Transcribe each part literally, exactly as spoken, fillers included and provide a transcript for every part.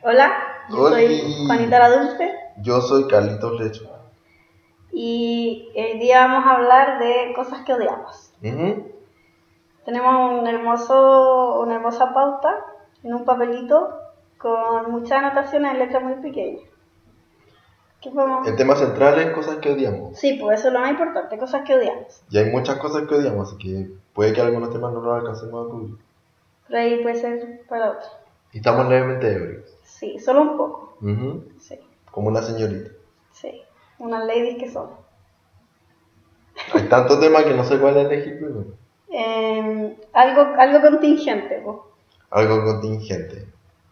Hola, yo Oli. soy Juanita la Dulce Yo soy Carlitos Lecho. y hoy día vamos a hablar de cosas que odiamos. Uh-huh. Tenemos un hermoso, una hermosa pauta en un papelito con muchas anotaciones en letras muy pequeñas. ¿Qué podemos? El tema central es cosas que odiamos. Sí, pues eso es lo más importante, cosas que odiamos. Y hay muchas cosas que odiamos, así que puede que algunos temas no los alcancemos a cubrir. Pero ahí puede ser para otro. Y estamos levemente ebrios. Sí, solo un poco. Uh-huh. Sí, Como una señorita. sí, unas ladies que son. Hay tantos temas que no sé cuál elegir primero. Eh, algo, algo contingente, pues. Algo contingente.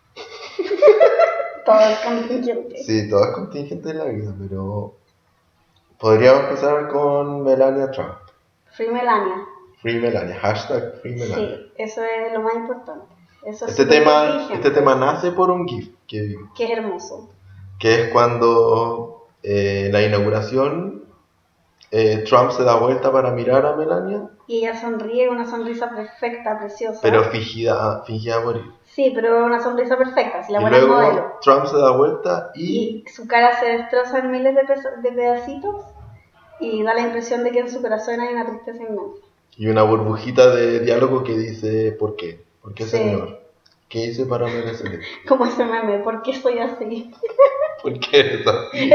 Todo es contingente. Sí, todo es contingente en la vida, pero podríamos empezar con Melania Trump. Free Melania. Free Melania, hashtag Free Melania. Sí, eso es lo más importante. Eso es Este súper tema, contingente, este tema nace por un GIF que vimos. que es hermoso. Que es cuando eh, la inauguración eh, Trump se da vuelta para mirar a Melania, Y ella sonríe, una sonrisa perfecta, preciosa. pero fingida, fingida a morir. Sí, pero una sonrisa perfecta, si la Y buena es luego modelo. Trump se da vuelta y, Y su cara se destroza en miles de, peso- de pedacitos y da la impresión de que en su corazón hay una tristeza inmensa. y una burbujita de diálogo que dice ¿por qué? ¿Por qué, Sí. señor? ¿Qué hice para merecer esto? Como ese meme, ¿por qué soy así? ¿Por qué eres así?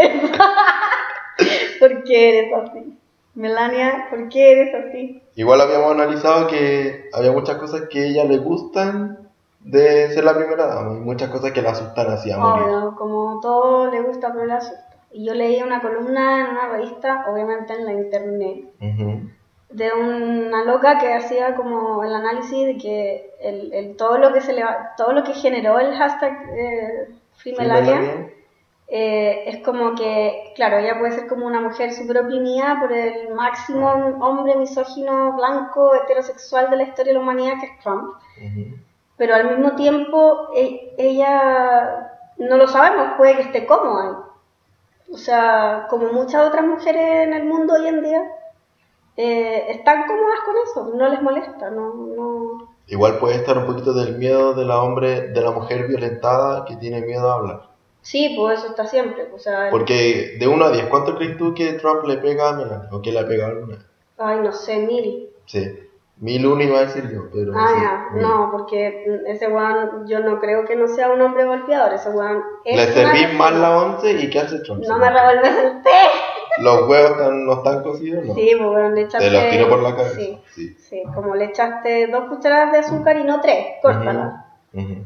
¿Por qué eres así? Melania, ¿por qué eres así? Igual habíamos analizado que había muchas cosas que a ella le gustan de ser la primera dama y muchas cosas que la asustan así a morir. Obvio, como todo le gusta, pero le asusta. Y yo leí una columna en una revista, obviamente en la internet, Uh-huh. de una loca que hacía como el análisis de que el, el, todo lo que se le, todo lo que generó el hashtag eh, Free Melania, eh, es como que, claro, ella puede ser como una mujer súper oprimida por el máximo hombre misógino, blanco, heterosexual de la historia de la humanidad, que es Trump. Uh-huh. Pero al mismo tiempo e- ella, no lo sabemos, puede que esté cómoda ahí. O sea, como muchas otras mujeres en el mundo hoy en día, eh, están cómodas con eso, no les molesta, no, no... Igual puede estar un poquito del miedo de la hombre, de la mujer violentada que tiene miedo a hablar. Sí, pues eso está siempre. O sea, Porque de uno a diez, ¿cuánto crees tú que Trump le pega a Melania? ¿O que le ha pegado alguna vez? Ay, no sé, mil. Sí, mil uno iba a decir yo, pero Ah, sí, ya, mil. no, porque ese weón, yo no creo que no sea un hombre golpeador, ese weón es Le un servís asesino. más la once y ¿qué hace Trump? No me revuelves el té. ¿Los huevos están, no están cocidos? No. Sí, pues bueno, le echaste... Te los tiro por la cabeza. Sí, sí. sí, como le echaste dos cucharadas de azúcar y no tres, córtala. Uh-huh. Uh-huh.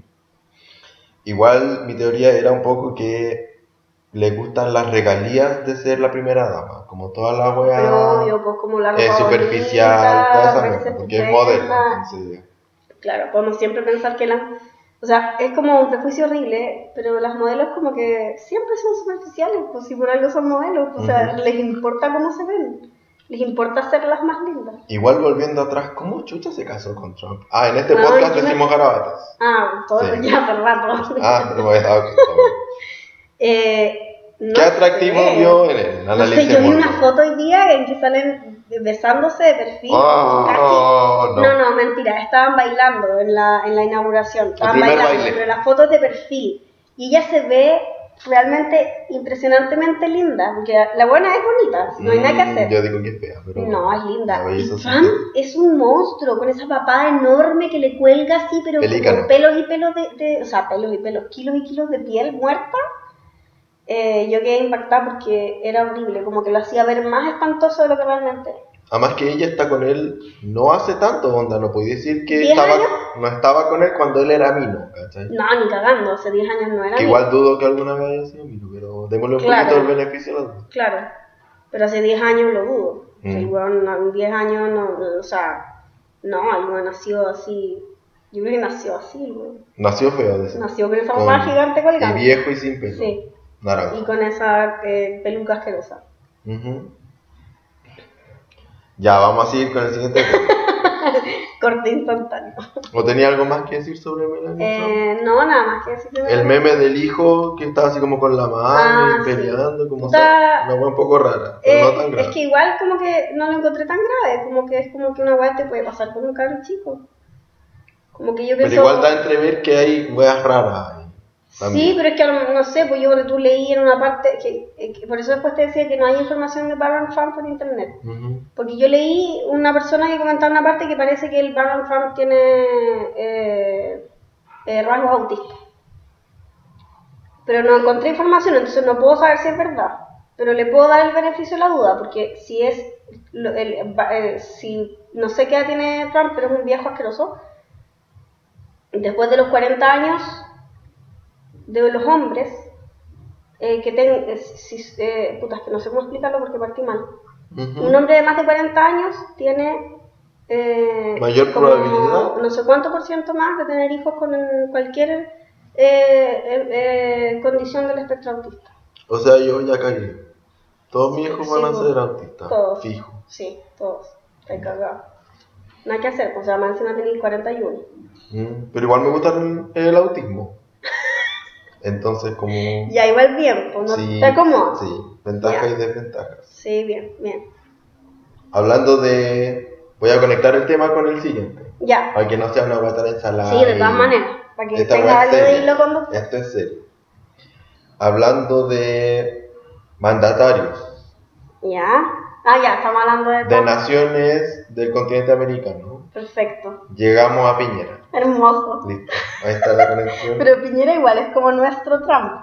Igual mi teoría era un poco que le gustan las regalías de ser la primera dama, como toda la wea Pero obvio, pues como la ropa es superficial, bonita, toda esa verse mierda, porque es estupenda. modelo, entonces... Claro, podemos siempre pensar que la... O sea, es como un prejuicio horrible, pero las modelos como que siempre son superficiales, pues si por algo son modelos, o sea, Uh-huh. les importa cómo se ven, les importa ser las más lindas. Igual volviendo atrás, ¿cómo chucha se casó con Trump? Ah, en este Bueno, podcast yo me- decimos garabatas. Ah, todo Sí. ya hace rato. Ah, no me he dado cuenta. eh, no ¿Qué atractivo sé. vio en él? No sé, yo vi una foto hoy día en que salen besándose de perfil. Oh, casi. oh, no. no, no, mentira, estaban bailando en la, en la inauguración. Estaban primer bailando, baile. pero la foto es de perfil. Y ella se ve realmente impresionantemente linda, porque la buena es bonita, no hay nada que hacer. Mm, yo digo que es fea, pero... No, es linda. la Y belleza Trump sintética. es un monstruo, con esa papada enorme que le cuelga así, pero Pelícano. con pelos y pelos de, de... O sea, pelos y pelos, kilos y kilos de piel muerta. Eh, yo quedé impactada porque era horrible, como que lo hacía ver más espantoso de lo que realmente es. Además que ella está con él no hace tanto, onda, no podía decir que ¿diez estaba, años? no estaba con él cuando él era Mino, ¿cachai? No, ni cagando, hace diez años no era Que ni- igual dudo que alguna vez haya sido Mino, pero démosle un Claro. poquito el beneficio a la duda. Claro, pero hace diez años lo dudo. Mm. O sea, el weón en diez años no, o sea, no, el weón nació así. Yo creo que nació así, el weón. Nació feo, dice. Nació con esa Con- mamá gigante colgante. Y viejo y sin pelo. Sí, Naranja. y con esa eh, peluca asquerosa. Ujú. Ya, vamos a seguir con el siguiente tema. Corte instantáneo. ¿O tenía algo más que decir sobre Melania Trump? Eh, no, nada más que decir de El Melania. meme del hijo que estaba así como con la mano Ah, y sí. peleando, como Puta, sea, una wea un poco rara, pero Eh, no tan grave. es que igual como que no lo encontré tan grave, como que es como que una weá te puede pasar con un cabro chico. Como que yo Pero pienso... igual da a entrever que hay weas raras ahí. También. Sí, pero es que no sé, pues yo tú leí en una parte, que, que por eso después te decía que no hay información de Baron Trump por internet. Uh-huh. Porque yo leí una persona que comentaba una parte que parece que el Baron Trump tiene eh, eh, rasgos autistas. Pero no encontré información, entonces no puedo saber si es verdad. Pero le puedo dar el beneficio de la duda, porque si es, el, el, el, si no sé qué edad tiene Trump, pero es un viejo asqueroso, después de los cuarenta años de los hombres, eh, que tengan, eh, si, eh, putas, que no sé cómo explicarlo porque partí mal. Uh-huh. Un hombre de más de cuarenta años tiene eh, mayor como, probabilidad, no sé cuánto por ciento más de tener hijos con cualquier eh, eh, eh, condición del espectro autista. O sea, yo ya caí. Todos mis hijos sí, van a ser autistas. Todos. Fijo. Sí, todos. Estoy cagado. No hay que hacer, pues además encima tenéis cuarenta y uno. Mm, pero igual me gusta el, el autismo. Entonces, como. Ya, igual bien, pues no sí, te acomodas. Sí, ventajas y desventajas. Sí, bien, bien. Hablando de. Voy a conectar el tema con el siguiente. Ya. Para que no sea una guata de ensalada. Sí, de todas y... maneras. Para que tenga algo de hilo conductor. Esto es serio. Hablando de mandatarios. Ya. Ah, ya, estamos hablando de... De naciones del continente americano. Perfecto. Llegamos a Piñera. Hermoso. Listo, ahí está la conexión. Pero Piñera igual es como nuestro Trump.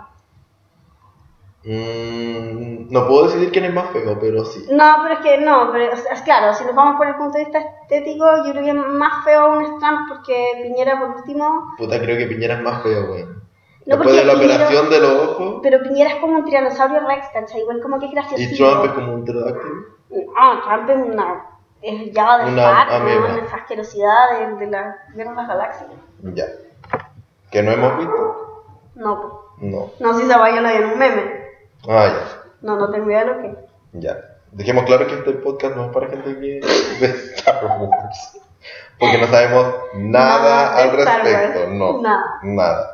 Mm, no puedo decidir quién es más feo, pero sí. No, pero es que no, pero es claro, si nos vamos por el punto de vista estético, yo creo que más feo aún es Trump porque Piñera por último... Puta, creo que Piñera es más feo, güey. No, después de la Piñera, operación de los ojos. Pero Piñera es como un tiranosaurio rex, ¿cachai? Igual como que es gracioso. ¿Y Trump es como un pterodáctilo? No, Trump es una... es ya de fat, ¿no? Esa asquerosidad de, de las guerras galaxias. Ya. ¿Que no hemos visto? No, pues. No. No, si se vaya lo vi en un meme. Ah, ya. No, no tengo idea de lo que. Ya. Dejemos claro que este podcast no es para gente que ve Star Wars. Porque no sabemos nada, nada al respecto. No. Nada. Nada.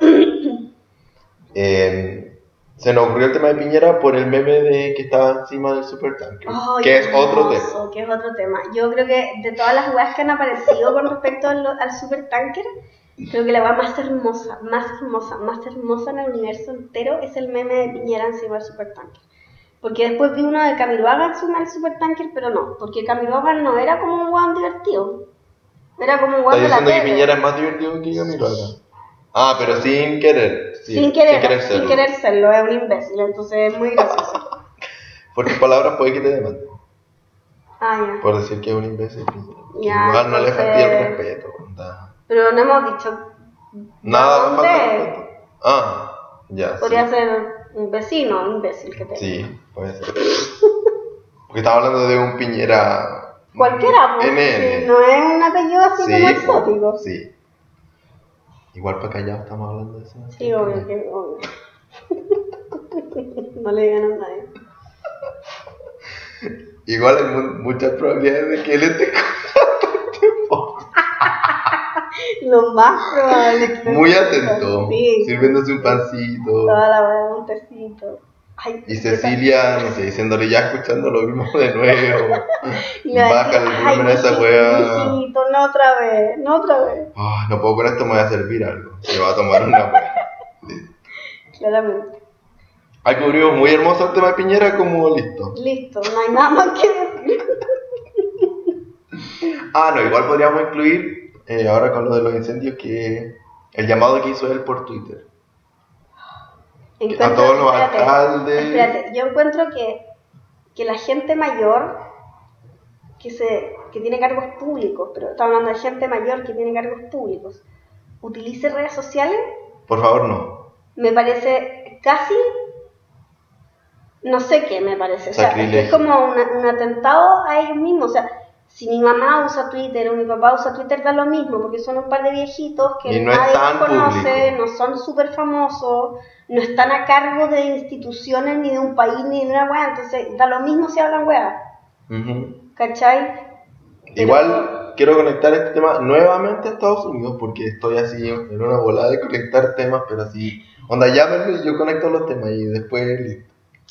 eh, se nos ocurrió el tema de Piñera por el meme de que estaba encima del supertanker. Oh, que es hermoso, otro tema. Que es otro tema. Yo creo que de todas las weas que han aparecido con respecto al, al supertanker, creo que la wea más hermosa, más hermosa, más hermosa en el universo entero es el meme de Piñera encima del supertanker. Porque después vi uno de Camiroaga encima del supertanker, pero no, porque Camiroaga no era como un weón divertido. Era como un weón de la tele. ¿Estás diciendo que Piñera es más divertido que Camiroaga? Ah, pero sin querer. Sí, sin querer, sin querer serlo. Sin querer serlo, es un imbécil, entonces es muy gracioso. Por tus palabras puede que te demanden. Ah, ya. Por decir que es un imbécil. Ya, igual no le falté el respeto. Da. Pero no hemos dicho. Nada, me falta el respeto. Ah, ya. Podría sí. ser un vecino, un imbécil que te. Sí, puede ser. Porque estaba hablando de un Piñera. Cualquiera, pues. Sí, no es un apellido así sí, como exótico. Pues, sí. Igual para callado estamos hablando de eso. Sí, obvio, que obvio. No le digan a nadie. Igual hay mu- muchas probabilidades de que él esté con Lo más probable que muy atento, sí, sirviéndose un pancito. Toda la hora un tecito. Ay, y Cecilia, no sé, diciéndole ya escuchando lo mismo de nuevo. Baja el volumen a esa wea. Hijito, no otra vez, no otra vez. Oh, no puedo con esto, me voy a servir algo. Se va a tomar una wea. Claramente. Hay cubrimos muy hermoso el tema de Piñera, como listo. Listo, no hay nada más que decir. Ah, no, igual podríamos incluir, eh, ahora con lo de los incendios, que el llamado que hizo él por Twitter. Encuentro, a todos los espérate, alcaldes. Espérate, yo encuentro que, que la gente mayor que, se, que tiene cargos públicos, pero estamos hablando de gente mayor que tiene cargos públicos, utilice redes sociales. Por favor, no. Me parece casi, no sé qué me parece. O sea, es, que es como una, un atentado a ellos mismos. O sea, si mi mamá usa Twitter o mi papá usa Twitter, da lo mismo, porque son un par de viejitos que no nadie los conoce, público. No son súper famosos, no están a cargo de instituciones ni de un país ni de una weá, entonces da lo mismo si hablan weá. Uh-huh. ¿Cachai? Igual Pero, quiero conectar este tema nuevamente a Estados Unidos, porque estoy así en una volada de conectar temas, pero así, onda, llámenme y yo conecto los temas y después listo.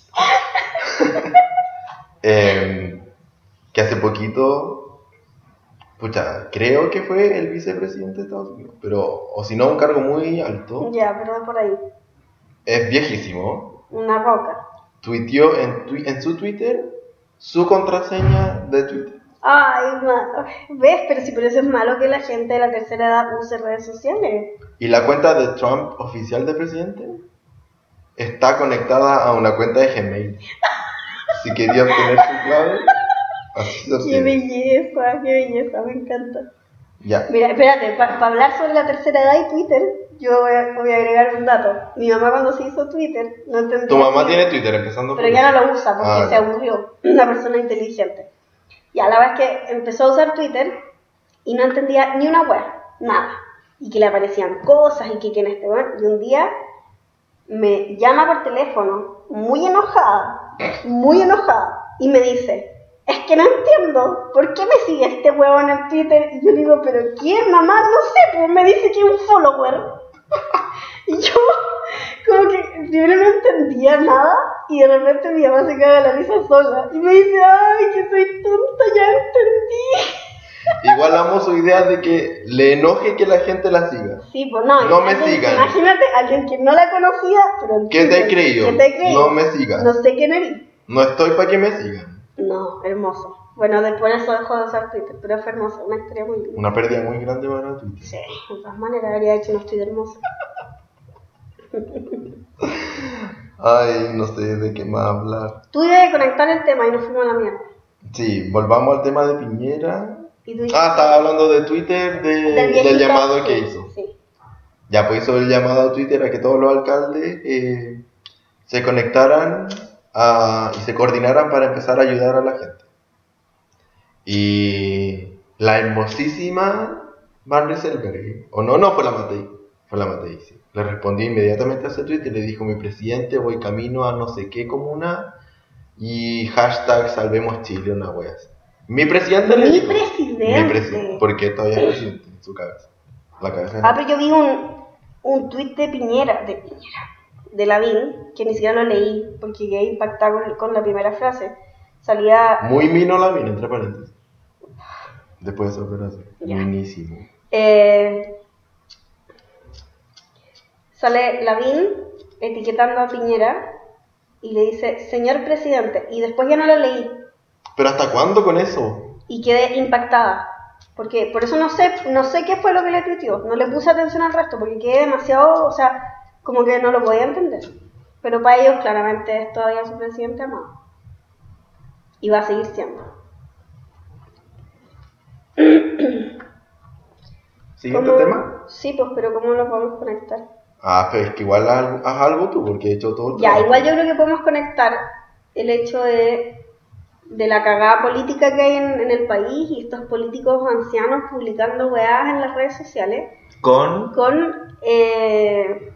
eh, que hace poquito, pucha, creo que fue el vicepresidente de Estados Unidos, pero, o si no, un cargo muy alto. Ya, pero por ahí. es viejísimo. Una roca. Tuiteó en, tu, en su Twitter su contraseña de Twitter. Ay, ma- ¿ves? Pero si por eso es malo que la gente de la tercera edad use redes sociales. Y la cuenta de Trump oficial de presidente está conectada a una cuenta de Gmail. Si quería obtener su clave, así se Qué belleza, qué belleza, me encanta. Ya. Mira, espérate, para pa hablar sobre la tercera edad y Twitter, yo voy a, voy a agregar un dato. Mi mamá cuando se hizo Twitter no entendía. Tu mamá tiene Twitter, empezando por Pero ya no lo usa porque ah, se ya. aburrió. Una persona inteligente. Ya, la verdad es que empezó a usar Twitter y no entendía ni una web, nada. Y que le aparecían cosas y que quién este weón. Y un día me llama por teléfono, muy enojada, muy enojada, y me dice, es que no entiendo, ¿por qué me sigue este huevón en Twitter? Y yo digo, ¿pero quién, mamá? No sé, pues me dice que es un follower. Y yo, como que primero no entendía nada, y de repente mi mamá se caga la risa sola, y me dice, ay, que soy tonta, ya entendí. Igual amo su idea de que le enoje que la gente la siga. Sí, pues no, no me alguien, sigan. Imagínate a alguien que no la conocía, pero ¿Qué te creyó? ¿Qué te creyó? No me sigas. No sé quién eres. No estoy para que me sigan. No, hermoso. Bueno, después eso dejó de usar Twitter, pero fue hermoso, una historia muy linda. Una pérdida muy grande para Twitter. Sí, de todas maneras habría hecho un estudio hermoso. Ay, no sé de qué más hablar. Tú ibas a conectar el tema y nos fuimos a la mierda. Sí, volvamos al tema de Piñera. ¿Y tú Ah, estaba hablando de Twitter, de, del, del llamado sí, que hizo. Sí. Ya pues hizo el llamado a Twitter a que todos los alcaldes eh, se conectaran a, y se coordinaran para empezar a ayudar a la gente. Y la hermosísima Van Rieselberg, o no, no fue la Matei, fue la Matei, sí. Le respondí inmediatamente a ese tweet y le dijo: mi presidente, voy camino a no sé qué comuna y hashtag salvemos Chile, una wea así. Mi presidente mi le dijo, presidente. Mi presidente, porque todavía es presidente en su cabeza. La cabeza ah, pero yo vi un, un tweet de Piñera, de Piñera, de Lavín, que ni siquiera lo leí porque quedé impactado con, con la primera frase. Salía... Muy mino Lavín, entre paréntesis. Después de esa operación. Ya. Minísimo. Eh, sale Lavín etiquetando a Piñera y le dice, señor presidente, y después ya no lo leí. ¿Pero hasta cuándo con eso? Y quedé impactada. Porque por eso no sé, no sé qué fue lo que le tuiteó. No le puse atención al resto porque quedé demasiado, o sea, como que no lo podía entender. Pero para ellos claramente es todavía su presidente amado. Y va a seguir siendo. ¿Siguiente ¿Cómo? tema? Sí, pues, pero ¿cómo lo podemos conectar? Ah, pero es que igual haz, haz algo tú, porque he hecho todo el Ya, trabajo. igual yo creo que podemos conectar el hecho de, de la cagada política que hay en, en el país y estos políticos ancianos publicando weadas en las redes sociales. ¿Con? Con... Eh,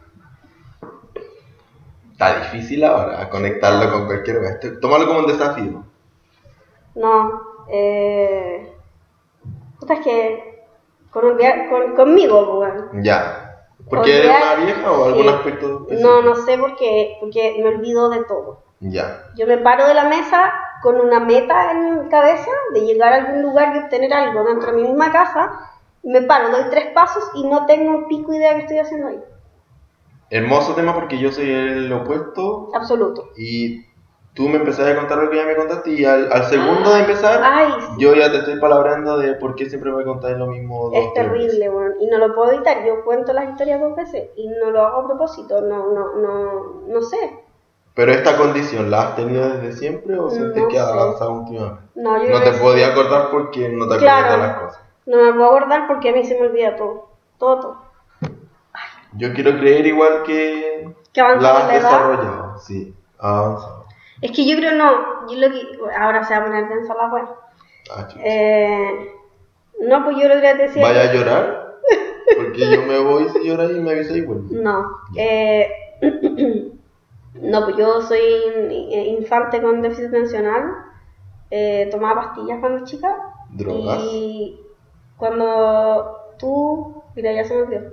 Está difícil ahora conectarlo con cualquier wea. Tómalo como un desafío. No, eh... Puta, es que... Con un via- con, conmigo, weón. Ya. ¿Porque eres una vieja o algún sí. aspecto específico? No, no sé por qué, porque me olvido de todo. Ya. Yo me paro de la mesa con una meta en mi cabeza de llegar a algún lugar y obtener algo dentro de mi misma casa. Me paro, doy tres pasos y no tengo un pico idea que estoy haciendo ahí. Hermoso tema porque yo soy el opuesto. Absoluto. Y tú me empezaste a contar lo que ya me contaste y al, al segundo de empezar, Ay, sí. yo ya te estoy palabrando de por qué siempre me contáis lo mismo dos, Es tres terrible, veces. bueno, y no lo puedo evitar. Yo cuento las historias dos veces y no lo hago a propósito, no, no, no, no sé. ¿Pero esta condición la has tenido desde siempre o sientes No que has sé. avanzado últimamente? No, yo No creo te que podía sí. acordar porque no te acuerdas Claro, de las cosas. no me puedo acordar porque a mí se me olvida todo, todo, todo. Yo quiero creer igual que ¿Que avanzó la con has la edad? desarrollado, sí, ha avanzado. Es que yo creo no, yo lo que, ahora se va a poner densa la wea. Ah, chucha. Eh, no, pues yo lo que te decía. ¿Vaya a llorar? Porque yo me voy si lloras y me avisas y vuelvo. No, eh, no, pues yo soy infante con déficit atencional, eh, tomaba pastillas cuando chica. ¿Drogas? Y cuando tú, mira, ya se me olvidó.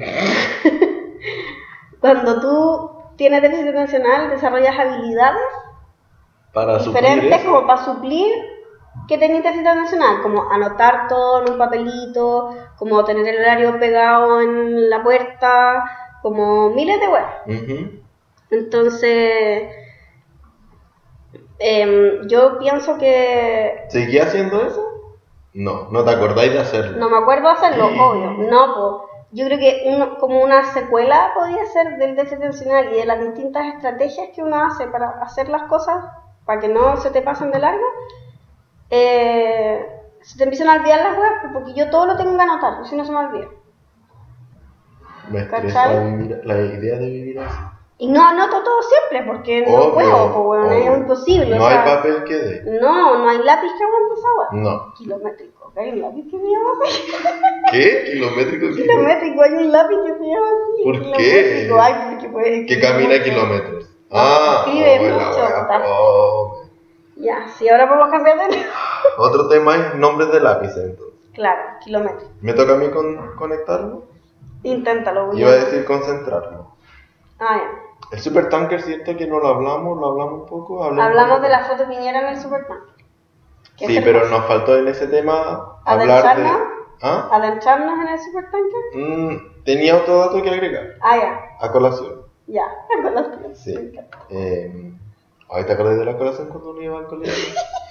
Cuando tú tienes déficit atencional, desarrollas habilidades para diferentes suplir como para suplir que tenías déficit atencional, como anotar todo en un papelito, como tener el horario pegado en la puerta, como miles de weas. Uh-huh. Entonces, eh, yo pienso que... ¿Seguí haciendo eso? No, ¿no te acordáis de hacerlo? No me acuerdo hacerlo, obvio. No, pues yo creo que uno, como una secuela podría ser del déficit atencional y de las distintas estrategias que uno hace para hacer las cosas, para que no se te pasen de largo, eh, se te empiezan a olvidar las weas, porque yo todo lo tengo que anotar, porque si no se me olvida. Me estresa vivir, la idea de vivir así. Y no anoto todo siempre, porque obvio, no puedo, pues bueno, es imposible. No o sea, hay papel que dé. No, no hay lápiz que aguante esa wea. No. Kilométrico, ¿hay un lápiz que se llama así? ¿Qué? ¿Kilométrico? Kilométrico, hay un lápiz que se llama así. ¿Por qué? Ay, porque puede que camina mucho. Kilómetros. No, ah, escribe oh, mucho. La oh. Ya, sí, ahora podemos cambiar de tema. Otro tema es nombres de lápices, entonces. Claro, kilómetros. ¿Me toca a mí con, conectarlo? Inténtalo. Iba a decir concentrarlo. Ah, ya. El supertanker, siento que no lo hablamos, lo hablamos un poco. Hablamos de la foto Piñera en el supertanker. Sí, pero nos faltó en ese tema hablar de... ¿Ah? ¿Adentrarnos en el supertanker? Mm, tenía otro dato que agregar. Ah, ya. A colación. Ya, a colación. Sí. Eh, ¿Ahí te acordás de la colación cuando uno iba al colegio?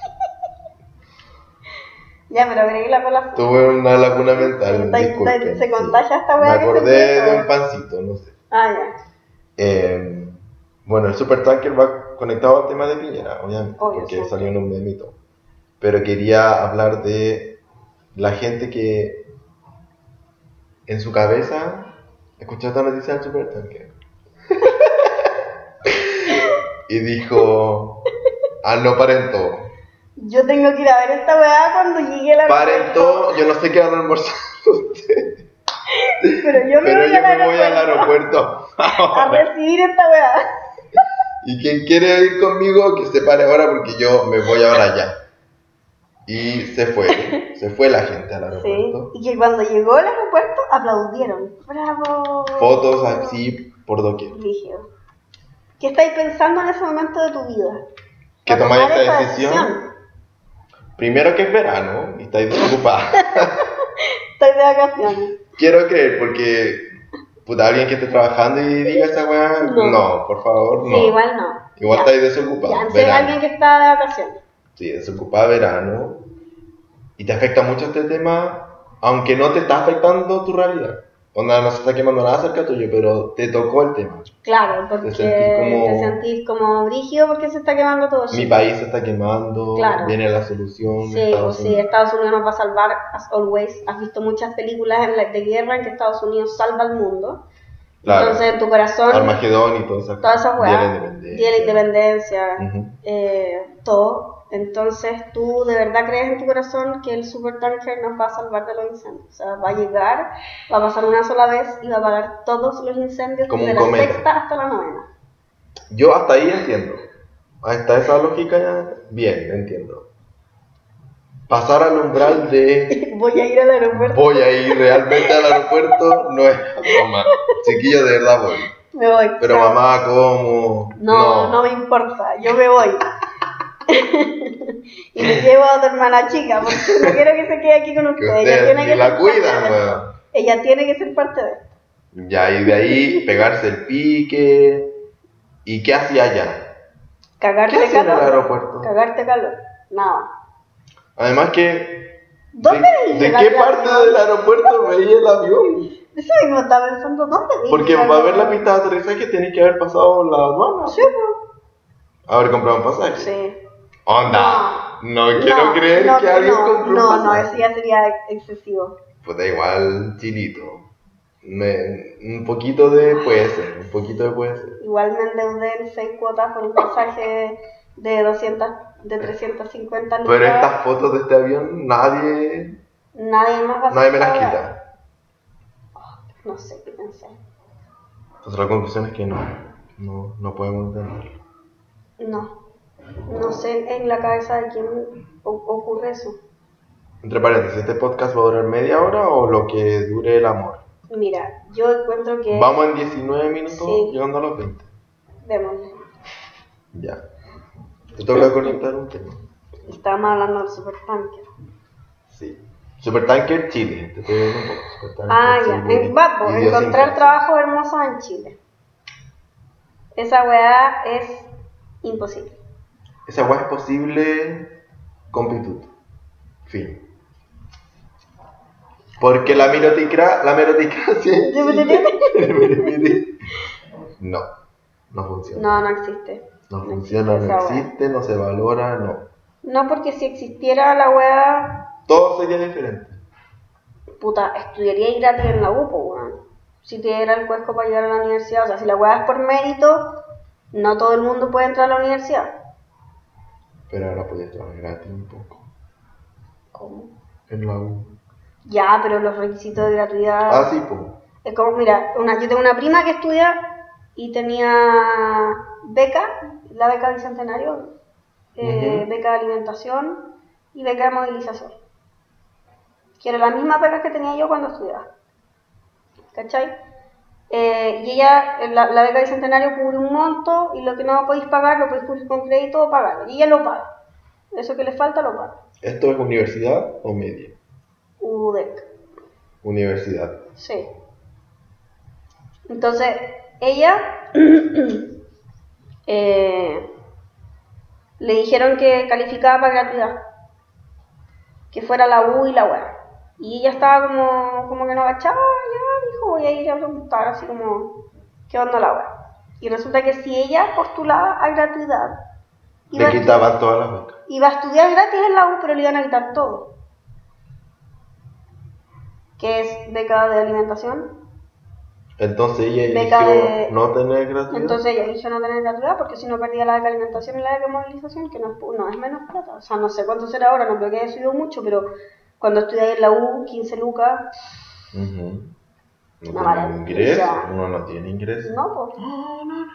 Ya, pero agregué la colación. Tuve una laguna mental, disculpen. Se contagia esta weá. Me acordé de un pancito, no sé. Ah, ya. Eh, bueno, el supertanker va conectado al tema de Piñera, obviamente, Obvio, porque sí. Salió en un memito. Pero quería hablar de la gente que en su cabeza escuchó esta noticia del supertanker y dijo, ah, no, paren todo. Yo tengo que ir a ver esta weá cuando llegue a la Paren todo, yo no sé qué van a almorzar ustedes. Pero yo me, Pero voy, yo al me voy al aeropuerto a recibir esta weá. Y quien quiere ir conmigo, que se pare ahora porque yo me voy ahora ya. Y se fue, se fue la gente al aeropuerto. Sí, y que cuando llegó al aeropuerto aplaudieron. ¡Bravo! Fotos así por doquier. Rígido. ¿Qué estáis pensando en ese momento de tu vida? ¿Que tomáis esa, esa decisión? decisión? Primero que es verano y estáis desocupada. Estáis de vacaciones. Quiero creer, porque puta, alguien que esté trabajando y diga esa weá, no. no, por favor, no. Sí, igual no. Igual ya. Estáis desocupada. Ya, sé alguien que está de vacaciones. Sí, desocupada verano. Y te afecta mucho este tema, aunque no te está afectando tu realidad. Onda, no se está quemando nada cerca tuyo, pero te tocó el tema. Claro, porque te sentís como, te sentís como brígido porque se está quemando todo. Mi país se está quemando, claro. Viene la solución. Sí, Estados pues sí, Estados Unidos nos va a salvar, as always. Has visto muchas películas en la, de guerra en que Estados Unidos salva al mundo. Claro. Entonces en tu corazón... Armagedón y todas esas toda esa weá, Día de la Independencia, Día de la Independencia uh-huh. eh, todo. Entonces tú de verdad crees en tu corazón que el supertanker nos va a salvar de los incendios. O sea, va a llegar, va a pasar una sola vez y va a apagar todos los incendios como de la cometa. Sexta hasta la novena. Yo hasta ahí entiendo. Hasta esa lógica ya, bien, entiendo. Pasar al umbral de... voy a ir al aeropuerto. Voy a ir realmente al aeropuerto, no es broma. Chiquillo, de verdad voy. Me voy. Pero claro. Mamá, ¿cómo? No, no, no me importa, yo me voy. Y me llevo a tu hermana chica, porque no quiero que se quede aquí con ustedes. Usted, ella tiene que la ser cuidan, parte de esto. Ella tiene que ser parte de esto. Ya, y de ahí pegarse el pique. ¿Y qué hacía allá? Cagarte ¿Qué hacía calor. en el aeropuerto? Cagarte calor. Nada. Además que... ¿Dónde ¿De, ¿de qué parte avión? Del aeropuerto veía el avión? Eso mismo estaba pensando, ¿dónde veía? Porque para ver la pista de aterrizaje tenés que haber pasado la aduana. Sí, pues. Haber comprado un pasaje. Sí. Onda, no, no quiero no, creer no, que alguien no, compró no, un pasaje. No, eso ya sería excesivo. Pues da igual, chilito. Me, un poquito de puede ser, un poquito de puede ser. Igual me endeudé en seis cuotas por un pasaje de doscientas, de trescientas cincuenta lucas. Pero estas fotos de este avión, nadie... Nadie más va a Nadie me las quita. Oh, no sé qué pensé. Entonces la conclusión es que no, no, no podemos entenderlo. No, no sé en la cabeza de quién ocurre eso. Entre paréntesis, ¿este podcast va a durar media hora o lo que dure el amor? Mira, yo encuentro que... Vamos en diecinueve minutos, sí. Llegando a los veinte. Démosle. Ya. Te toca conectar un tema. Estábamos hablando del supertanker. Sí. Supertanker Chile. Te estoy viendo un poco. Supertanker ah, ya. En, vamos, encontrar trabajo hermoso en Chile. Esa weá es imposible. Esa weá es posible con pituto. Fin. Porque la meritocracia, la meritocracia no, no funciona. No, no existe. No, No funciona, existe no esa existe, no se valora, no. No, porque si existiera la weá, Todo sería diferente. puta, estudiaría gratis en la U, po, weón. Si te diera el cuesco para llegar a la universidad. O sea, si la weá es por mérito, no todo el mundo puede entrar a la universidad. Pero ahora puedes trabajar gratis un poco. ¿Cómo? En la U. Ya, pero los requisitos de gratuidad... Ah, sí, pues. Es como, mira, una, yo tengo una prima que estudia y tenía beca, la beca Bicentenario, eh, Uh-huh. beca de alimentación y beca de movilización. Que era la misma beca que tenía yo cuando estudiaba. ¿Cachai? Eh, y ella, la, la beca Bicentenario cubre un monto y lo que no podéis pagar lo podéis cubrir con crédito o pagarlo. Y ella lo paga. Eso que le falta lo paga. ¿Esto es universidad o media? U D E C. Universidad. Sí. Entonces, ella eh, le dijeron que calificaba para gratuidad, que fuera la U y la U E A. Y ella estaba como, como que no agachaba, ya dijo, voy a ir a preguntar, así como, ¿qué onda la U E A? Y resulta que si ella postulaba a gratuidad, le quitaban todas las becas. Iba a estudiar gratis en la U, pero le iban a quitar todo. Que es beca de alimentación. Entonces ella eligió de... no tener gratuidad. Entonces ella eligió no tener gratuidad porque si no perdía la beca de alimentación y la beca de movilización, que no es, no es menos plata. O sea, no sé cuánto será ahora, no creo que haya subido mucho, pero cuando estudié en la U, quince lucas. Uh-huh. No una tiene ingreso, uno no tiene ingreso. No, pues. No, no, no, no.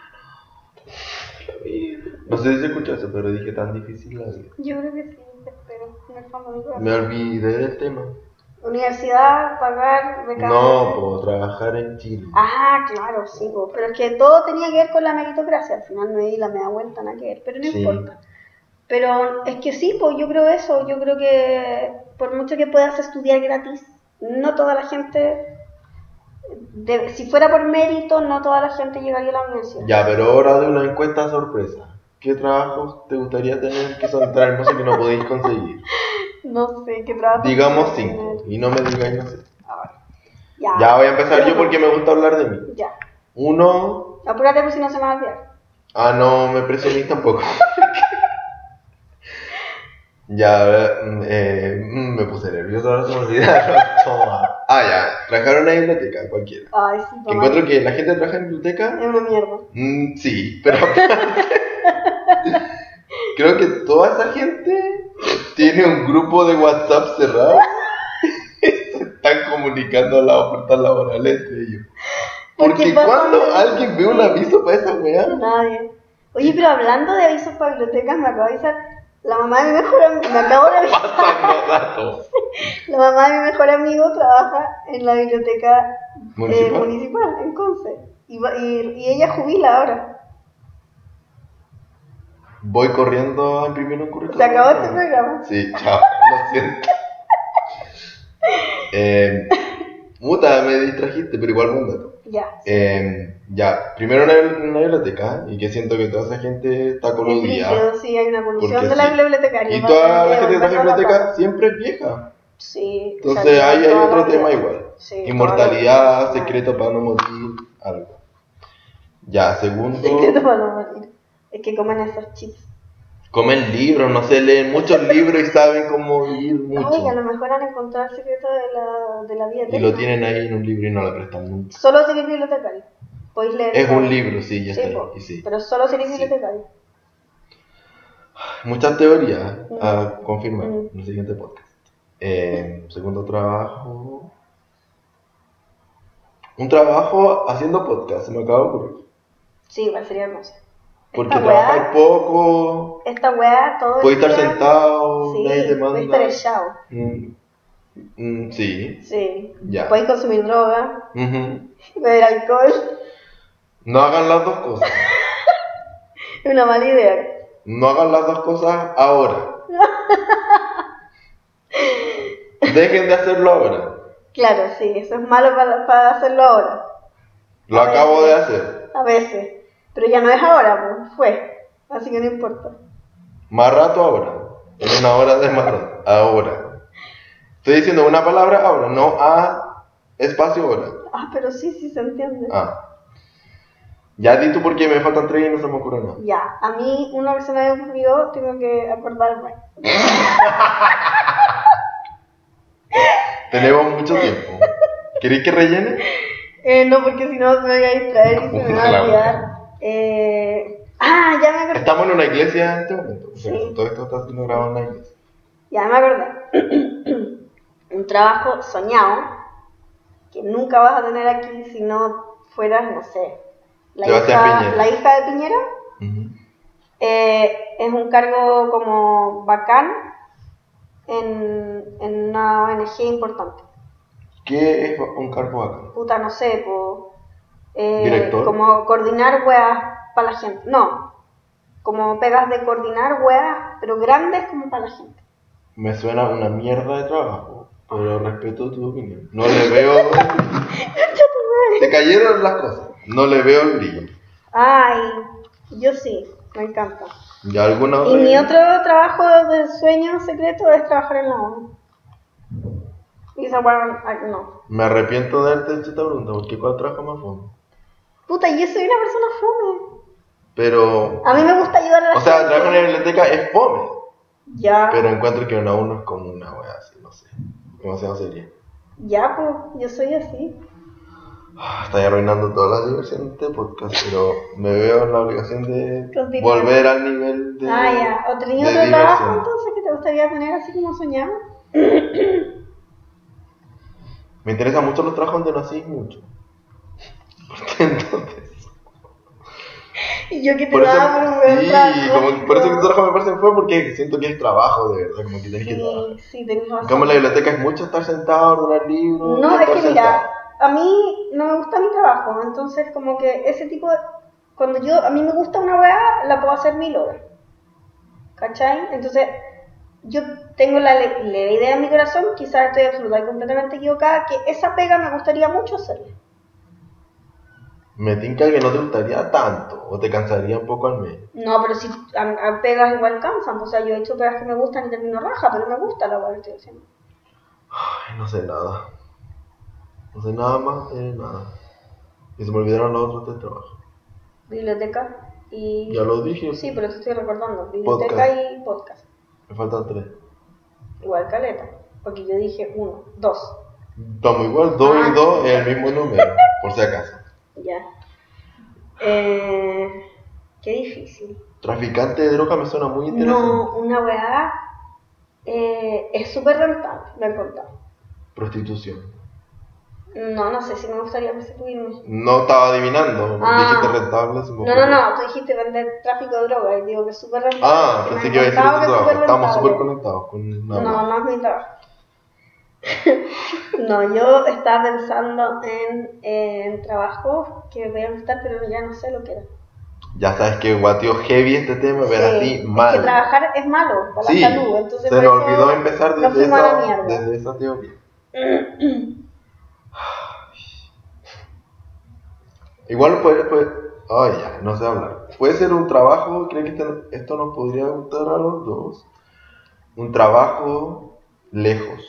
No sé si se escucha eso, pero dije tan difícil la vida. Yo creo que sí, espero. En el fondo de mi corazón. Me olvidé del tema. Universidad, pagar, beca. No, puedo trabajar en Chile. Ah, claro, sí, po. Pero es que todo tenía que ver con la meritocracia. Al final me di la media vuelta, nada que ver, pero no sí. importa. Pero es que sí, pues yo creo eso. Yo creo que por mucho que puedas estudiar gratis, no toda la gente. De, si fuera por mérito, no toda la gente llegaría a la universidad. Ya, pero ahora de una encuesta sorpresa. ¿Qué trabajos te gustaría tener que son tan hermosos que no podéis conseguir? No sé, ¿qué trabajo? Digamos cinco, y no me digáis no sé. Ya, ya voy a empezar yo porque me gusta hablar de mí. Ya. Uno... Apúrate pues si no se me va a olvidar. Ah, no, me presumís tampoco. Ya, eh, me puse nervioso, ahora se me olvidaron. Ah, ya, trabajar en una biblioteca, cualquiera. Ay, sí, que encuentro que la gente que trabaja en biblioteca... Es una mierda. Mm, sí, pero... creo que toda esa gente tiene un grupo de WhatsApp cerrado. Se están comunicando las ofertas laborales entre ellos. Porque cuando alguien ve un aviso para esa weá... Nadie. Oye, pero hablando de avisos para bibliotecas, me acabo de avisar... La mamá de mi mejor amigo, me acabo de avisar. La mamá de mi mejor amigo trabaja en la biblioteca municipal, eh, municipal en Conce. Y, y, y ella jubila ahora. Voy corriendo a imprimir un currículum. Se acabó este programa. Sí, chao, lo siento. eh, Muta, me distrajiste, pero igual un dato. Ya. Sí. Eh, ya, primero una, una biblioteca, y que siento que toda esa gente está coludida. Sí, hay una colusión de la sí. bibliotecaria. Y toda la gente de esa biblioteca siempre es vieja. Sí. Entonces o sea, ahí hay otro tema igual. Sí, inmortalidad, secreto para no morir, algo. Ya, segundo... Secreto para no morir. Es que comen esos chips. Comen libros, no sé, leen muchos libros y saben cómo vivir mucho. Ay, a lo mejor han encontrado el secreto de la, de la vida eterna. Y lo tienen ahí en un libro y no lo prestan nunca. Solo si eres bibliotecario. Podéis leer. Es un libro, sí, ya sí, está po, ahí, sí. Pero solo si eres sí. bibliotecario. Muchas teorías mm. a confirmar mm. en el siguiente podcast. Eh, segundo trabajo... Un trabajo haciendo podcast, se me acaba de ocurrir. Sí, igual sería hermoso. Porque trabajáis poco. Esta weá todo el Podéis estar día, sentado, sí, nadie te manda. Podéis estar echado. Mm, mm, sí. Sí. Ya. Podéis consumir droga. Uh-huh. Beber alcohol. No hagan las dos cosas. Es una mala idea. No hagan las dos cosas ahora. Dejen de hacerlo ahora. Claro, sí, eso es malo para, para hacerlo ahora. Lo a acabo veces, de hacer. A veces. Pero ya no es ahora, pues, fue. Así que no importa. Más rato ahora. En una hora de más rato. Ahora. Estoy diciendo una palabra ahora, no a espacio ahora. Ah, pero sí, sí se entiende. Ah. Ya di tú porque me faltan tres y no se me ocurre nada. Ya, a mí uno que se me ocurrió, tengo que acordarme. Tenemos mucho tiempo. ¿Queréis que rellene? Eh, no, porque si no se me va a distraer y se me va a olvidar. Eh... Ah, ya me acordé. Estamos en una iglesia en este momento. Sí. Todo esto está siendo grabado en la iglesia. Ya me acordé. Un trabajo soñado que nunca vas a tener aquí si no fueras, no sé, la, hija, la hija de Piñera. Uh-huh. Eh, es un cargo como bacán en, en una O N G importante. ¿Qué es un cargo bacán? Puta, no sé, po, eh, ¿Director? Como coordinar weas para la gente. No, como pegas de coordinar weas, pero grandes como para la gente. Me suena una mierda de trabajo, pero respeto tu opinión. No le veo... Se cayeron las cosas. No le veo el brillo. Ay, yo sí, me encanta. ¿Y alguna Y mi otro trabajo de sueño secreto es trabajar en la ONU. Y esa weá, no. Me arrepiento de haberte hecho esta pregunta, porque ¿cuál trabajo más fome? Puta, yo soy una persona fome. Pero... A mí me gusta ayudar a la O sea, gente. trabajar en la biblioteca es fome. Ya. Pero encuentro que una uno es como una wea así, no sé. Demasiado seria. Ya, pues, yo soy así. Estoy arruinando todas las diversiones de este podcast, pero me veo en la obligación de Continuar. Volver al nivel de. Ah, ya. ¿O tenías otro trabajo entonces que te gustaría tener así como soñado? Me interesan mucho los trabajos donde no hacís mucho. Porque entonces. Y yo que te por daba por un buen sí, trabajo. Como, por eso que tu trabajo me parece fue porque siento que es trabajo de verdad, como que tenés sí, que trabajar. Sí, tenés razón. Como en la biblioteca es mucho estar sentado, ordenar libros. No, es que sentado. mira, a mí no me gusta mi trabajo, entonces como que ese tipo de... Cuando yo, a mí me gusta una weá, la puedo hacer mil horas. ¿Cachai? Entonces, yo tengo la, la idea en mi corazón, quizás estoy absoluta y completamente equivocada, que esa pega me gustaría mucho hacerla. Me tinca que no te gustaría tanto, o te cansaría un poco al mes. No, pero si a, a pegas igual cansan, o sea, yo he hecho pegas que me gustan y termino raja, pero me gusta la weá que estoy haciendo. Ay, no sé nada. No sé nada más, eh, nada. Y se me olvidaron los otros del trabajo. Biblioteca y... Ya lo dije. Sí, pero te estoy recordando. Biblioteca podcast. y podcast. Me faltan tres. Igual caleta, porque yo dije uno, dos. Estamos igual, dos ah. y dos es el mismo número, por si acaso. Ya. Eh, qué difícil. Traficante de droga me suena muy interesante. No, una weá eh, es súper rentable, me han contado. Prostitución. No, no sé si me gustaría prostituirme. No estaba adivinando, ah, dijiste rentable. Se me no, no, no, tú dijiste vender tráfico de droga y digo que es súper rentable. Ah, pensé que iba a decir otro trabajo, estamos súper conectados con nada. No, no es mi trabajo. No, yo estaba pensando en, en trabajos que me podían gustar, pero ya no sé lo que era. Ya sabes que guateo heavy este tema, pero sí, a ti mal. Es que trabajar es malo para sí, la salud, entonces se nos olvidó empezar desde, no esa, desde esa teoría. Igual puede, puede, ay ya, no sé hablar. Puede ser un trabajo, creo que esto, esto nos podría gustar a los dos. Un trabajo lejos,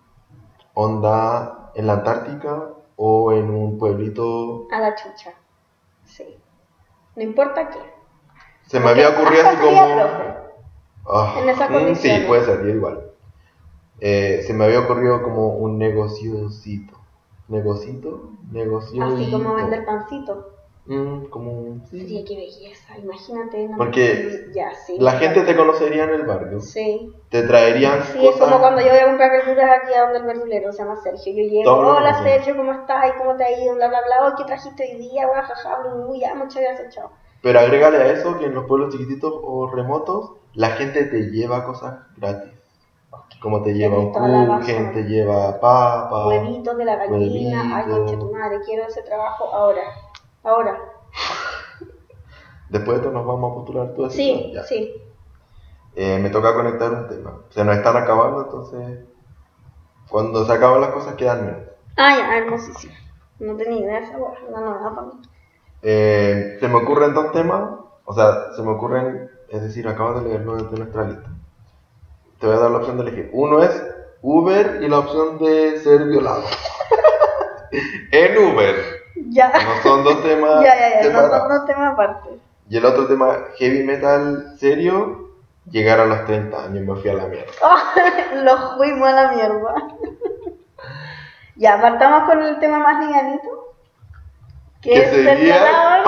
onda en la Antártica o en un pueblito. A la chucha, sí. No importa qué. Se me había ocurrido así como. Oh, en esas condiciones. Sí, puede ser, igual. Eh, se me había ocurrido como un negociocito. ¿Negocito? Negocio. Así como vender pancito. Mm, como. Sí. Sería qué belleza, imagínate. No, porque ya, sí, la gente te conocería en el barrio. Sí. Te traerían sí, cosas. Sí, es como cuando yo voy a comprar verduras aquí a donde el verdulero se llama Sergio. Yo llego, Todo hola Sergio, ¿cómo estás? ¿Y cómo te ha ido? Bla, bla, bla. Oh, ¿qué trajiste hoy día? Bla, jaja, bla, bla, ya, muchas gracias, chao. Pero agrégale a eso que en los pueblos chiquititos o remotos, la gente te lleva cosas gratis. Como te lleva un kuchen, te lleva papa, huevitos de la gallina. Huevito. Ay, concha tu madre, quiero ese trabajo ahora. Ahora. Después de esto nos vamos a postular tú. Sí, ya. sí. Eh, me toca conectar un tema. Se nos están acabando, entonces cuando se acaban las cosas quedan menos. Ah, ya, hermosísimo. No tenía idea de esa hueá, no, no, no, para mí. Eh, se me ocurren dos temas, o sea, se me ocurren, es decir, acabo de leerlo desde nuestra lista. Te voy a dar la opción de elegir. Uno es Uber y la opción de ser violado. En Uber. Ya. No son dos temas ya, ya, ya, separados. no son dos temas aparte. Y el otro tema, heavy metal serio, llegar a los treinta años, me fui a la mierda. Oh, lo fuimos a la mierda. Ya, partamos con el tema más livianito. Que es ser violado.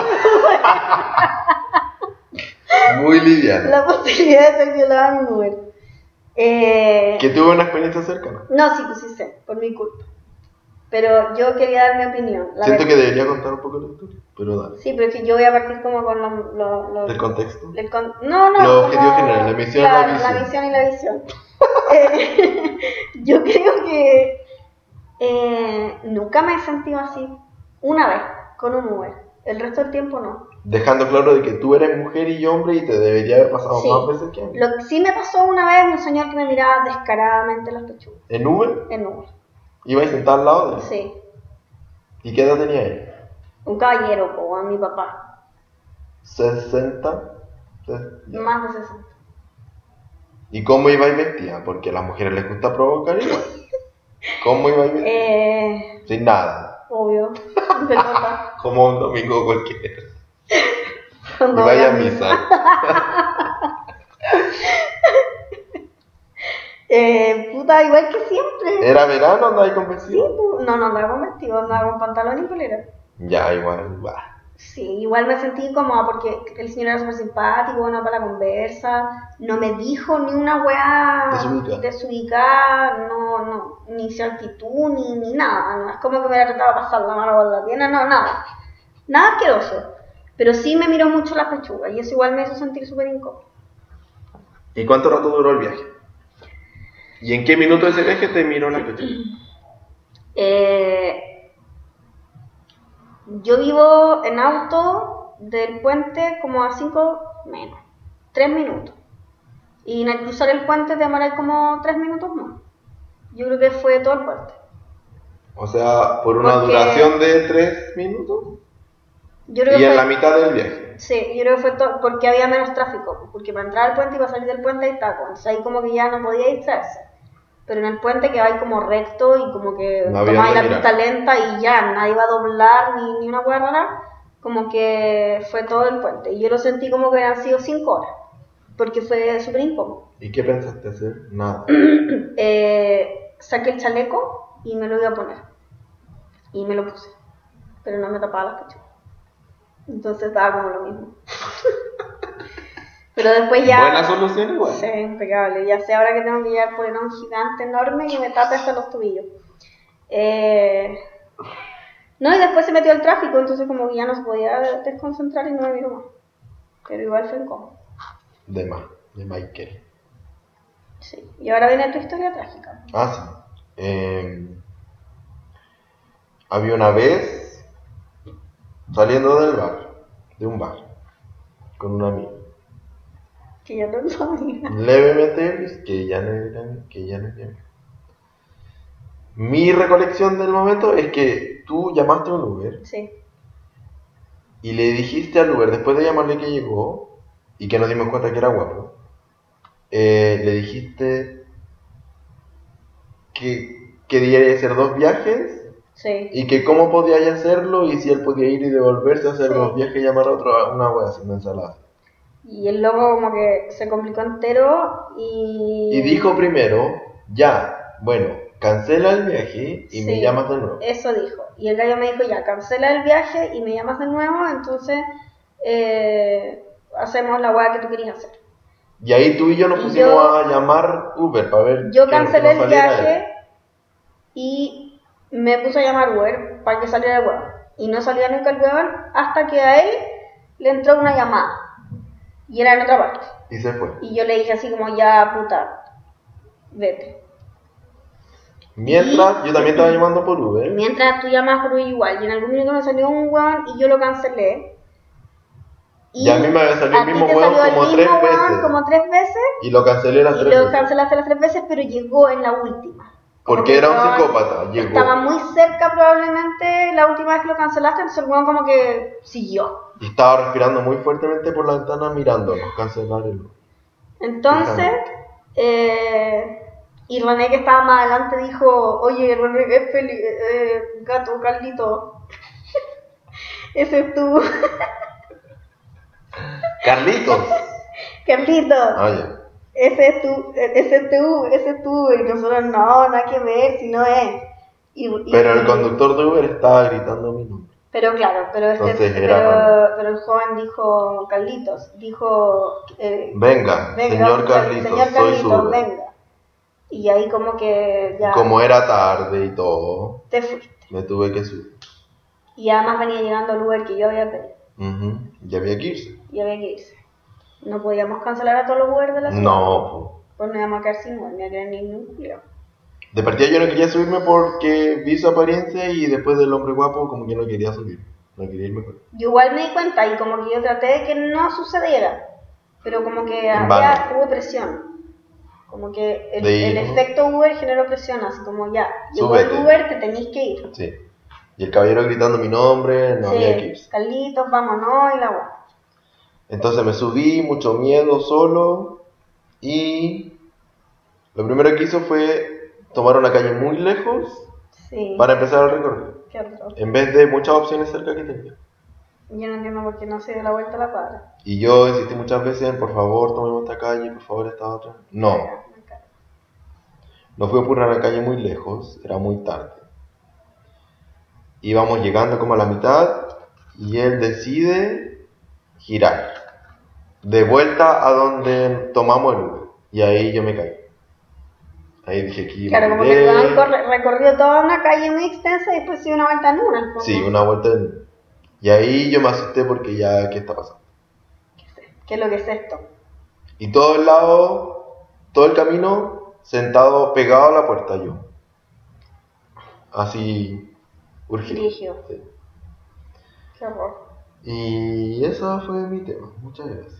Muy liviano. La posibilidad de ser violado en Uber. Eh, ¿Que tuve una experiencia cercana? No, sí, pues sí sé, por mi culpa. Pero yo quería dar mi opinión. La Siento verdad. que debería contar un poco la historia, pero dale. Sí, pero es que yo voy a partir como con lo... lo, lo ¿El contexto? el con... No, no. Los objetivos generales, la misión claro, y la visión. La misión y la visión. eh, yo creo que eh, nunca me he sentido así. Una vez, con un Uber. El resto del tiempo no. Dejando claro de que tú eres mujer y yo hombre y te debería haber pasado sí. más veces que a mí. Lo que sí me pasó una vez un señor que me miraba descaradamente las pechugas. ¿En Uber? En Uber. ¿Iba a sentar al lado de él? Sí. ¿Y qué edad tenía él? Un caballero, como a mi papá. ¿sesenta? Más de sesenta. ¿Y cómo iba a ir vestida? Porque a las mujeres les gusta provocar igual. ¿Cómo iba a ir vestida? Eh... Sin nada. Obvio. De toca. Como un domingo cualquiera. Cuando y vaya a misa. eh, puta, igual que siempre. ¿Era verano? ¿Andaba ahí con vestido? Sí, no, no andaba con vestido, andaba con pantalón y polera. Ya, igual, va. Sí, igual me sentí incómoda porque el señor era súper simpático, bueno para la conversa, no me dijo ni una weá Desubicada. desubicada, no, no, ni su actitud, ni, ni nada, no es como que me hubiera tratado de pasar la mano por la pierna, no, nada, nada asqueroso, pero sí me miró mucho las pechugas y eso igual me hizo sentir súper incómodo. ¿Y cuánto rato duró el viaje? ¿Y en qué minuto de ese viaje te miró la pechuga? Eh... Yo vivo en auto del puente como a cinco menos, tres minutos. Y en el cruzar el puente demoré como tres minutos más. Yo creo que fue todo el puente. O sea, por una Porque duración de tres minutos. Yo creo y que en fue... la mitad del viaje. Sí, yo creo que fue todo porque había menos tráfico. Porque para entrar al puente y para salir del puente hay tacos. Entonces ahí como que ya no podía distraerse. Pero en el puente que va como recto y como que no tomáis la mirar. pista lenta y ya, nadie va a doblar ni, ni una hueá rara, como que fue todo el puente. Y yo lo sentí como que habían sido cinco horas, porque fue súper incómodo. ¿Y qué pensaste hacer? Nada. eh, saqué el chaleco y me lo iba a poner. Y me lo puse, pero no me tapaba las pechugas. Entonces estaba como lo mismo. Pero después ya... Buena solución igual. Sí, impecable. Ya sé ahora que tengo que llevar polerón gigante, enorme, que me tape hasta los tobillos. Eh... No, y después se metió el tráfico, entonces como que ya no se podía desconcentrar y no me miró más. Pero igual fue incómodo. De más, de Michael. Sí, y ahora viene tu historia trágica. Ah, sí. Eh... Había una vez saliendo del bar, de un bar, con un amigo. Que ya no es amiga. Levemente, que ya no era, que ya no es mi amigo. Mi recolección del momento es que tú llamaste a un Uber. Sí. Y le dijiste al Uber, después de llamarle que llegó, y que nos dimos cuenta que era guapo, eh, le dijiste que quería hacer dos viajes. Sí. Y que cómo podía hacerlo y si él podía ir y devolverse a hacer Sí. dos viajes y llamar a otro, una wea sin ensalada. Y el loco como que se complicó entero y... Y dijo primero, ya, bueno, cancela el viaje y sí, me llamas de nuevo. Eso dijo. Y el gallo me dijo, ya, cancela el viaje y me llamas de nuevo, entonces eh, hacemos la wea que tú querías hacer. Y ahí tú y yo nos y pusimos yo, a llamar Uber para ver Yo que, cancelé que nos el viaje él. Y me puse a llamar Uber para que saliera el huevón. Y no salía nunca el huevón hasta que a él le entró una llamada. Y era en otra parte. Y se fue. Y yo le dije así como, ya puta, vete. Mientras, y, yo también estaba llamando por Uber. Mientras tú llamas por Uber igual. Y en algún minuto me salió un huevón y yo lo cancelé. Y, y a mí me había salido el mismo huevón como tres veces. como tres veces. Y lo cancelé las y tres lo veces. cancelaste las tres veces, pero llegó en la última. Porque era un psicópata, llegó. Estaba muy cerca probablemente la última vez que lo cancelaste, entonces el weón como que siguió. Y estaba respirando muy fuertemente por la ventana mirándonos, cancelarlo. Entonces, eh, y René que estaba más adelante dijo, oye, René, es Feli eh, gato, Carlito. Ese es tú. Carlitos. Carlitos. Ah, ya. Ese es tú, ese es tú, ese es tú. Y nosotros, no, nada que ver, si no es. Y, y, pero el conductor de Uber estaba gritando mi nombre. Pero claro, pero, este, Entonces, pero, pero el joven dijo, Carlitos, dijo... Eh, venga, venga, señor Carlitos, señor Carlitos, soy su venga. Y ahí como que ya... Como era tarde y todo, te fuiste. Me tuve que subir. Y además venía llegando el Uber que yo había pedido. Uh-huh. Y había que irse. Y había que irse. No podíamos cancelar a todos los Uber de la ciudad. No. Pues nos íbamos a quedar sin Uber, no iba a quedar ningún Julio. De partida yo no quería subirme porque vi su apariencia y después del hombre guapo como que no quería subir. No quería irme con él. Yo igual me di cuenta y como que yo traté de que no sucediera. Pero como que había, hubo presión. Como que el, el efecto Uber generó presión, así como ya, llegó el Uber, te tenéis que ir. Sí. Y el caballero gritando mi nombre, no sí, había que irse. Carlitos, vámonos y la guay. Entonces me subí, mucho miedo, solo. Y lo primero que hizo fue tomar una calle muy lejos sí. para empezar el recorrido. Qué horror. En vez de muchas opciones cerca que tenía. Yo no entiendo por qué no se dio la vuelta a la cuadra. Y yo insistí muchas veces en, por favor, tomemos esta calle, por favor, esta otra. No. No fui por una calle muy lejos, era muy tarde. Íbamos llegando como a la mitad y él decide girar. De vuelta a donde tomamos el Uber. Y ahí yo me caí. Ahí dije que claro, como que el recorrió toda una calle muy extensa y después dio una vuelta en una. ¿no? Sí, una vuelta en una. Y ahí yo me asusté porque ya, ¿qué está pasando? ¿Qué es lo que es esto? Y todo el lado, todo el camino, sentado, pegado a la puerta yo. Así, urgido. Sí. Qué horror. Y eso fue mi tema. Muchas gracias.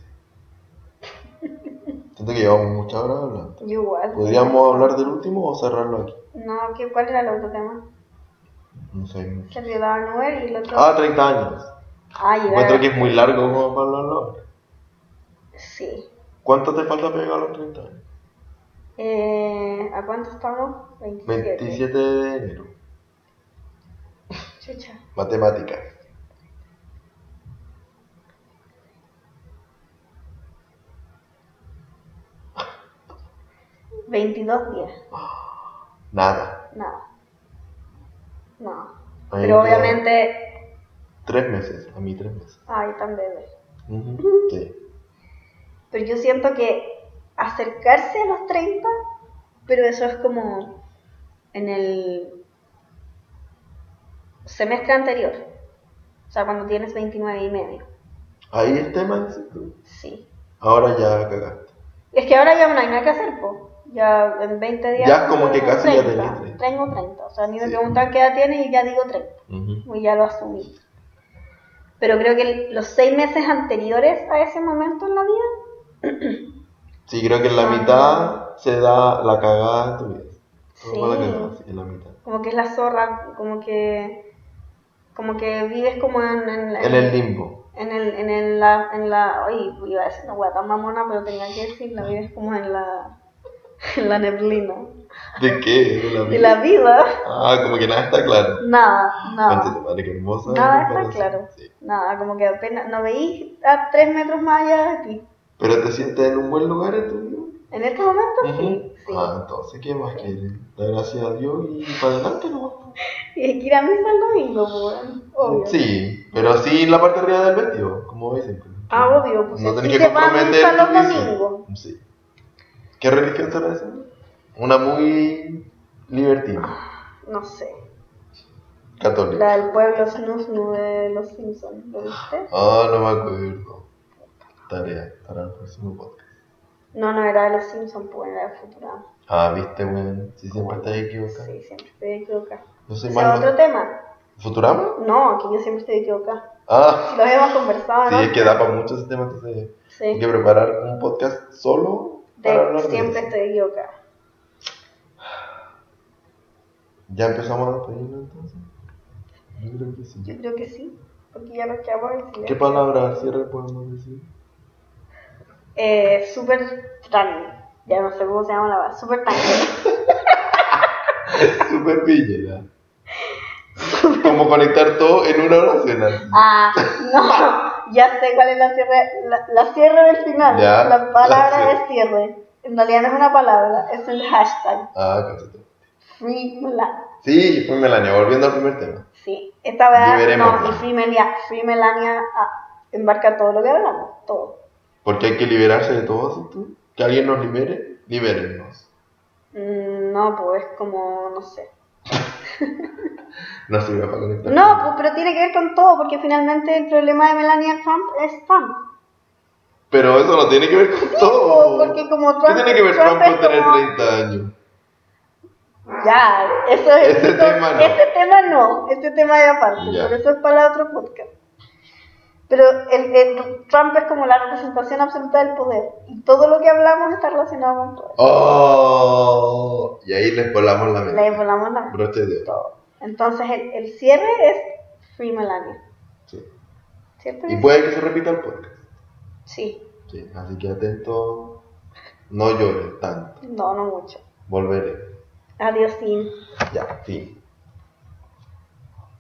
Siento que llevamos muchas horas hablando. Yo igual. ¿Podríamos hablar del último o cerrarlo aquí? No, ¿qué, ¿cuál era el otro tema? No sé mucho. Se olvidaba el Uber y el otro... Ah, treinta años. Ah, llegar... Encuentro que es muy largo como para hablarlo ahora. Sí. ¿Cuánto te falta pegar a los treinta años? Eh, ¿A cuánto estamos? veintisiete. veintisiete de enero. Chucha. Matemáticas. veintidós días. Nada. Nada. No. Pero obviamente... Tres meses, a mí tres meses. Ay, tan bebé. Uh-huh. Sí. Pero yo siento que acercarse a los treinta, pero eso es como en el semestre anterior. O sea, cuando tienes veintinueve y medio. Ahí el tema es tú. Sí. Ahora ya cagaste. Es que ahora ya no hay nada que hacer, po. Ya en veinte días. Ya como que casi treinta, ya tenés treinta. Tengo treinta. O sea, a mí me sí. preguntan qué edad tienes y ya digo treinta. Uh-huh. Y ya lo asumí. Pero creo que los seis meses anteriores a ese momento en la vida. Sí, creo que en la son... mitad se da la cagada en tu vida. Sí. La cagada, sí, en la mitad. Como que es la zorra, como que. Como que vives como en. En, en, en el limbo. En el, en el, la, en la, oye, iba a decir una hueá tan mamona, pero tenía que decirla, vives como en la, en la neblina. ¿De qué? ¿De la vida? De la vida. Ah, como que nada está claro. Nada, nada. Conche, madre, qué hermosa. Nada está claro. Sí. Nada, como que apenas, no veís a tres metros más allá de ti. ¿Pero te sientes en un buen lugar en tu vida? En este momento, uh-huh. sí, sí. Ah, entonces, ¿qué más sí. quieres? Dar gracias a Dios y para adelante, ¿no? Y es que ir a misa el domingo, pues, obvio. Sí, pero sí la parte arriba del vestido, como ves siempre. Ah, obvio, pues no sí tenés se que comprometer van a los domingos. Sí. ¿Qué religión será esa? Una muy libertina. No sé. Católica. La del pueblo Snusnu de los Simpsons, ¿lo viste? Ah, no me acuerdo. Tarea para el próximo podcast. No, no era de los Simpsons, pues era de Futurama. Ah, viste, weón. Si siempre estás equivocado. Sí, siempre estoy equivocada. No soy malo. ¿Es otro tema? ¿Futurama? No, que yo siempre estoy equivocada. Ah. Lo habíamos conversado, ¿no? Sí, es que da para mucho ese tema, entonces sí. Hay que preparar un podcast solo para de hablar de siempre eso. Estoy equivocada. ¿Ya empezamos a despedirnos entonces? Yo creo que sí. Yo creo que sí, porque ya nos quedamos en silencio. ¿Qué palabra al cierre podemos decir? Eh, super tran. Ya no sé cómo se llama la base. Super tan. Super villera. Como conectar todo en una oración así. Ah, no. Ya sé cuál es la cierre. La, la cierre del final. Ya, la palabra la de cierre. En realidad no es una palabra, es el hashtag. Ah, cachete. Free Melania. Sí, fue Melania, volviendo al primer tema. Sí, esta verdad. Liberémosla. No, y Free Melania, Free Melania ah, embarca todo lo que hablamos. Todo. Porque hay que liberarse de todo, ¿sí tú? Que alguien nos libere, libérennos. Mm, no, pues es como, no sé. No sirve para conectar. No, pues, pero tiene que ver con todo, porque finalmente el problema de Melania Trump es Trump. Pero eso no tiene que ver con Sí, todo. pues, porque como Trump, ¿Qué tiene que ver Trump Trump es con tener como... treinta años? Ya, eso es... Ese eso- tema no. Ese tema no, ese tema es aparte, Ya. por eso es para otro podcast. Pero el, el Trump es como la representación absoluta del poder, y todo lo que hablamos está relacionado con poder. Oh, y ahí les volamos la mente. Le volamos la mente. Broche de oro. Todo. Entonces el, el cierre es Free Melania. Sí. ¿Cierto? Y puede que se repita el podcast. Sí. Sí, así que atento. No llores tanto. No, no mucho. Volveré. Adiós, Tim. Ya, fin.